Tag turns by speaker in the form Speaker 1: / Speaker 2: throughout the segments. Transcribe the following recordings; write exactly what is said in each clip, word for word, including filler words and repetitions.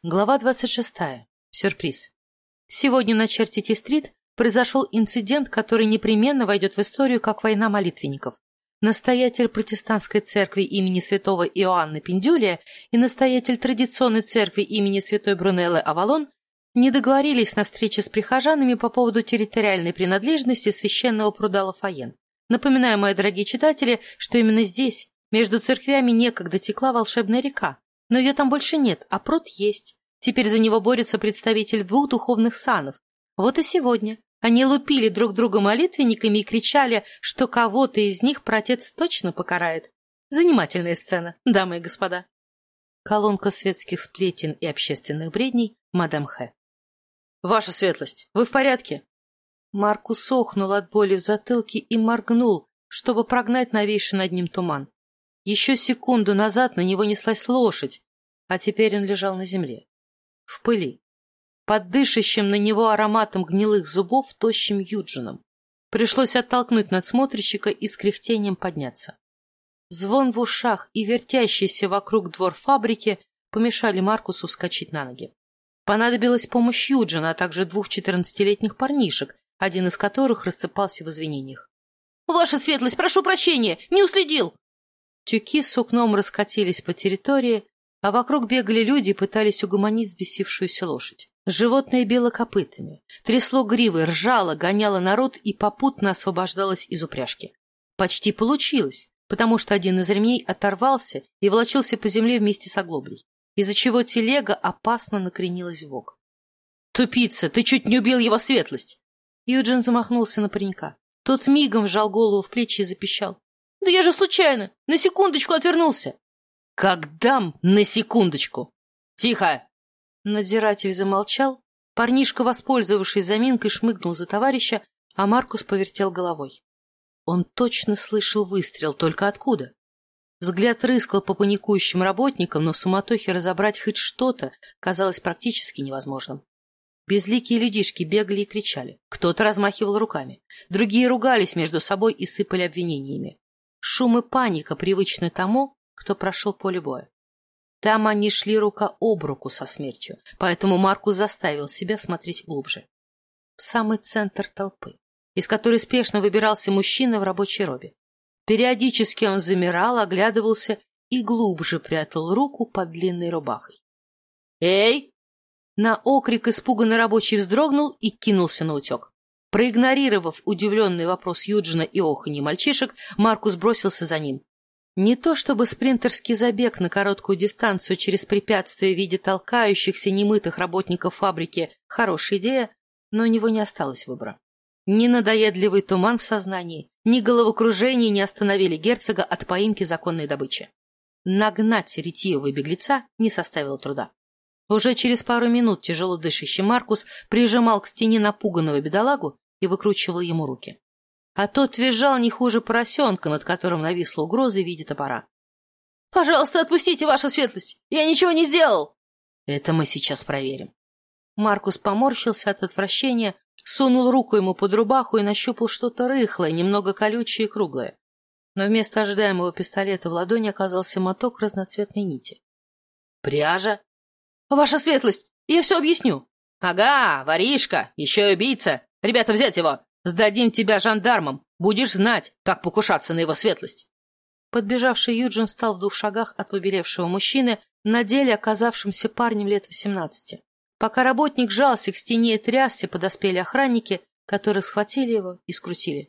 Speaker 1: Глава двадцать шестая. Сюрприз. Сегодня на Чертити-стрит произошел инцидент, который непременно войдет в историю как война молитвенников. Настоятель протестантской церкви имени святого Иоанна Пиндюлия и настоятель традиционной церкви имени святой Брунеллы Авалон не договорились на встрече с прихожанами по поводу территориальной принадлежности священного пруда Лафайен. Напоминаю, мои дорогие читатели, что именно здесь, между церквями, некогда текла волшебная река. Но ее там больше нет, а пруд есть. Теперь за него борются представители двух духовных санов. Вот и сегодня они лупили друг друга молитвенниками и кричали, что кого-то из них протец точно покарает. Занимательная сцена, дамы и господа. Колонка светских сплетен и общественных бредней, мадам Х. «Ваша светлость, вы в порядке?» Маркус охнул от боли в затылке и моргнул, чтобы прогнать новейший над ним туман. Еще секунду назад на него неслась лошадь, а теперь он лежал на земле, в пыли, под дышащим на него ароматом гнилых зубов тощим Юджином. Пришлось оттолкнуть надсмотрщика и с кряхтением подняться. Звон в ушах и вертящийся вокруг двор фабрики помешали Маркусу вскочить на ноги. Понадобилась помощь Юджина, а также двух четырнадцатилетних парнишек, один из которых рассыпался в извинениях. — Ваша светлость, прошу прощения, не уследил! Тюки с сукном раскатились по территории, а вокруг бегали люди и пытались угомонить взбесившуюся лошадь. Животное било копытами, трясло гривой, ржало, гоняло народ и попутно освобождалось из упряжки. Почти получилось, потому что один из ремней оторвался и волочился по земле вместе с оглоблей, из-за чего телега опасно накренилась вбок. — Тупица, ты чуть не убил его светлость! Юджин замахнулся на паренька. Тот мигом вжал голову в плечи и запищал. — Да я же случайно, на секундочку отвернулся. — Как дам на секундочку! — Тихо! Надзиратель замолчал, парнишка, воспользовавшись заминкой, шмыгнул за товарища, а Маркус повертел головой. Он точно слышал выстрел, только откуда? Взгляд рыскал по паникующим работникам, но в суматохе разобрать хоть что-то казалось практически невозможным. Безликие людишки бегали и кричали, кто-то размахивал руками, другие ругались между собой и сыпали обвинениями. Шум и паника привычны тому, кто прошел поле боя. Там они шли рука об руку со смертью, поэтому Маркус заставил себя смотреть глубже. В самый центр толпы, из которой спешно выбирался мужчина в рабочей робе. Периодически он замирал, оглядывался и глубже прятал руку под длинной рубахой. «Эй!» На окрик испуганный рабочий вздрогнул и кинулся на утек. Проигнорировав удивленный вопрос Юджина и оханье мальчишек, Маркус бросился за ним. Не то чтобы спринтерский забег на короткую дистанцию через препятствия в виде толкающихся немытых работников фабрики – хорошая идея, но у него не осталось выбора. Ни надоедливый туман в сознании, ни головокружение не остановили герцога от поимки законной добычи. Нагнать ретивого беглеца не составило труда. Уже через пару минут тяжело дышащий Маркус прижимал к стене напуганного бедолагу и выкручивал ему руки. А тот визжал не хуже поросенка, над которым нависла угроза в виде топора. — Пожалуйста, отпустите, ваша светлость! Я ничего не сделал! — Это мы сейчас проверим. Маркус поморщился от отвращения, сунул руку ему под рубаху и нащупал что-то рыхлое, немного колючее и круглое. Но вместо ожидаемого пистолета в ладони оказался моток разноцветной нити. — Пряжа? — Ваша светлость, я все объясню. — Ага, воришка, еще и убийца. Ребята, взять его! Сдадим тебя жандармам. Будешь знать, как покушаться на его светлость. Подбежавший Юджин стал в двух шагах от побелевшего мужчины, на деле оказавшимся парнем лет восемнадцати. Пока работник жался к стене и трясся, подоспели охранники, которые схватили его и скрутили.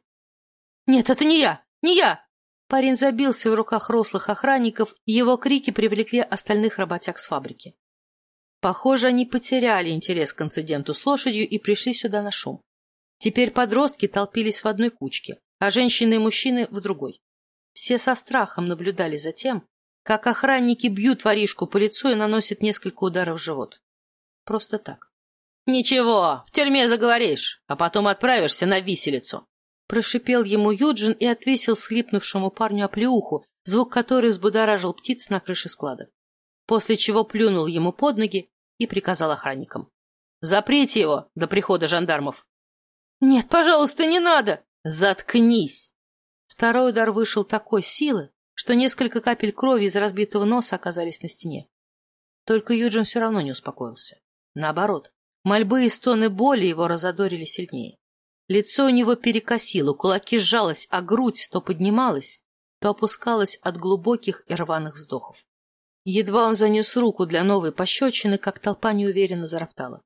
Speaker 1: — Нет, это не я! Не я! Парень забился в руках рослых охранников, и его крики привлекли остальных работяг с фабрики. Похоже, они потеряли интерес к инциденту с лошадью и пришли сюда на шум. Теперь подростки толпились в одной кучке, а женщины и мужчины в другой. Все со страхом наблюдали за тем, как охранники бьют воришку по лицу и наносят несколько ударов в живот. Просто так. — Ничего, в тюрьме заговоришь, а потом отправишься на виселицу. Прошипел ему Юджин и отвесил схлипнувшему парню оплеуху, звук которой взбудоражил птиц на крыше склада. После чего плюнул ему под ноги и приказал охранникам. — Заприте его до прихода жандармов. — Нет, пожалуйста, не надо! — Заткнись! Второй удар вышел такой силы, что несколько капель крови из разбитого носа оказались на стене. Только Юджин все равно не успокоился. Наоборот, мольбы и стоны боли его разодорили сильнее. Лицо у него перекосило, кулаки сжалось, а грудь то поднималась, то опускалась от глубоких и рваных вздохов. Едва он занес руку для новой пощечины, как толпа неуверенно зароптала.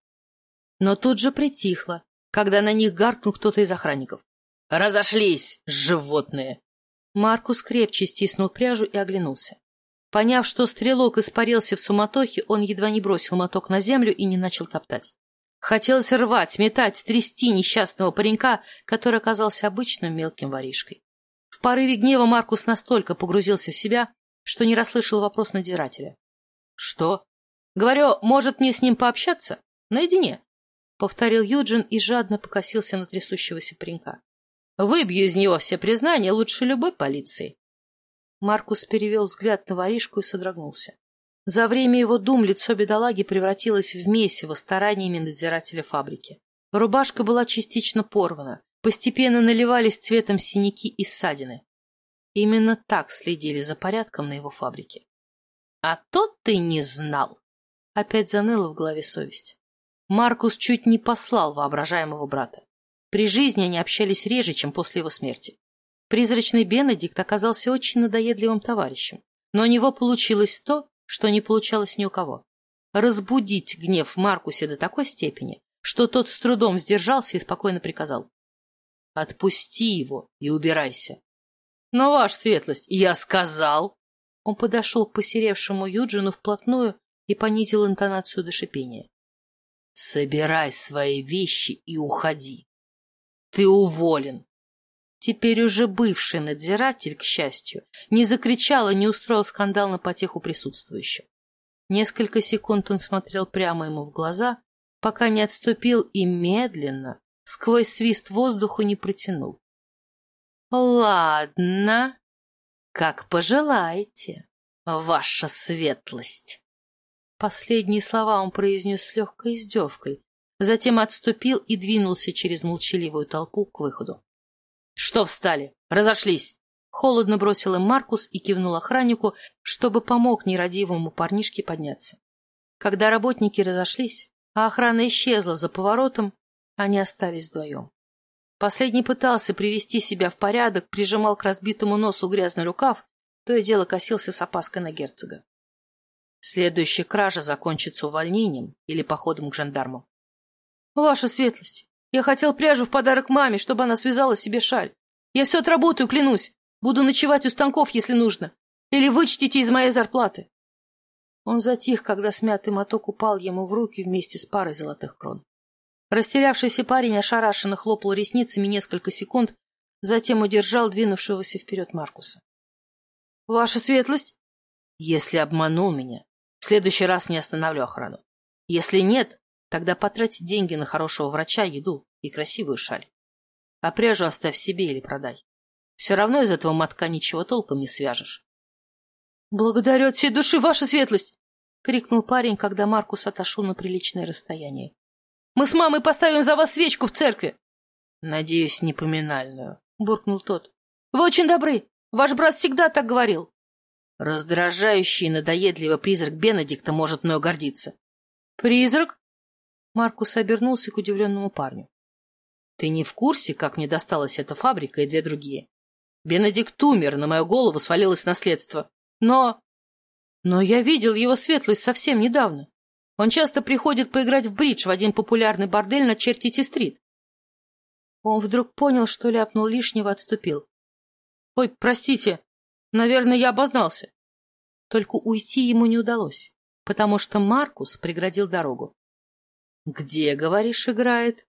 Speaker 1: Но тут же притихла, когда на них гаркнул кто-то из охранников. «Разошлись, животные!» Маркус крепче стиснул пряжу и оглянулся. Поняв, что стрелок испарился в суматохе, он едва не бросил моток на землю и не начал топтать. Хотелось рвать, метать, трясти несчастного паренька, который оказался обычным мелким воришкой. В порыве гнева Маркус настолько погрузился в себя, что не расслышал вопрос надзирателя. «Что?» «Говорю, может, мне с ним пообщаться? Наедине?» — повторил Юджин и жадно покосился на трясущегося паренька. «Выбью из него все признания лучше любой полиции». Маркус перевел взгляд на воришку и содрогнулся. За время его дум лицо бедолаги превратилось в месиво стараниями надзирателя фабрики. Рубашка была частично порвана, постепенно наливались цветом синяки и ссадины. Именно так следили за порядком на его фабрике. «А то ты не знал!» Опять заныла в голове совесть. Маркус чуть не послал воображаемого брата. При жизни они общались реже, чем после его смерти. Призрачный Бенедикт оказался очень надоедливым товарищем, но у него получилось то, что не получалось ни у кого. Разбудить гнев в Маркусе до такой степени, что тот с трудом сдержался и спокойно приказал. «Отпусти его и убирайся». «Но, ваша светлость, я сказал!» Он подошел к посеревшему Юджину вплотную и понизил интонацию до шипения. «Собирай свои вещи и уходи. Ты уволен». Теперь уже бывший надзиратель, к счастью, не закричал и не устроил скандал на потеху присутствующим. Несколько секунд он смотрел прямо ему в глаза, пока не отступил и медленно, сквозь свист воздуха, не протянул. «Ладно, как пожелаете, ваша светлость». Последние слова он произнес с легкой издевкой, затем отступил и двинулся через молчаливую толпу к выходу. «Что встали? Разошлись!» Холодно бросил им Маркус и кивнул охраннику, чтобы помог нерадивому парнишке подняться. Когда работники разошлись, а охрана исчезла за поворотом, они остались вдвоем. Последний пытался привести себя в порядок, прижимал к разбитому носу грязный рукав, то и дело косился с опаской на герцога. Следующая кража закончится увольнением или походом к жандарму. «Ваша светлость! Я хотел пряжу в подарок маме, чтобы она связала себе шаль. Я все отработаю, клянусь. Буду ночевать у станков, если нужно. Или вычтите из моей зарплаты». Он затих, когда смятый моток упал ему в руки вместе с парой золотых крон. Растерявшийся парень ошарашенно хлопал ресницами несколько секунд, затем удержал двинувшегося вперед Маркуса. «Ваша светлость?» «Если обманул меня, в следующий раз не остановлю охрану. Если нет, тогда потрать деньги на хорошего врача, еду и красивую шаль. А пряжу оставь себе или продай. Все равно из этого мотка ничего толком не свяжешь». «Благодарю от всей души, ваша светлость!» — крикнул парень, когда Маркус отошел на приличное расстояние. «Мы с мамой поставим за вас свечку в церкви!» «Надеюсь, не поминальную», — буркнул тот. «Вы очень добры! Ваш брат всегда так говорил!» «Раздражающий и надоедливый призрак Бенедикта может мною гордиться». «Призрак?» Маркус обернулся к удивленному парню. «Ты не в курсе, как мне досталась эта фабрика и две другие? Бенедикт умер, на мою голову свалилось наследство. Но... Но я видел его светлость совсем недавно. Он часто приходит поиграть в бридж в один популярный бордель на Чертити-стрит». Он вдруг понял, что ляпнул лишнего, отступил. «Ой, простите, наверное, я обознался». Только уйти ему не удалось, потому что Маркус преградил дорогу. «Где, говоришь, играет?»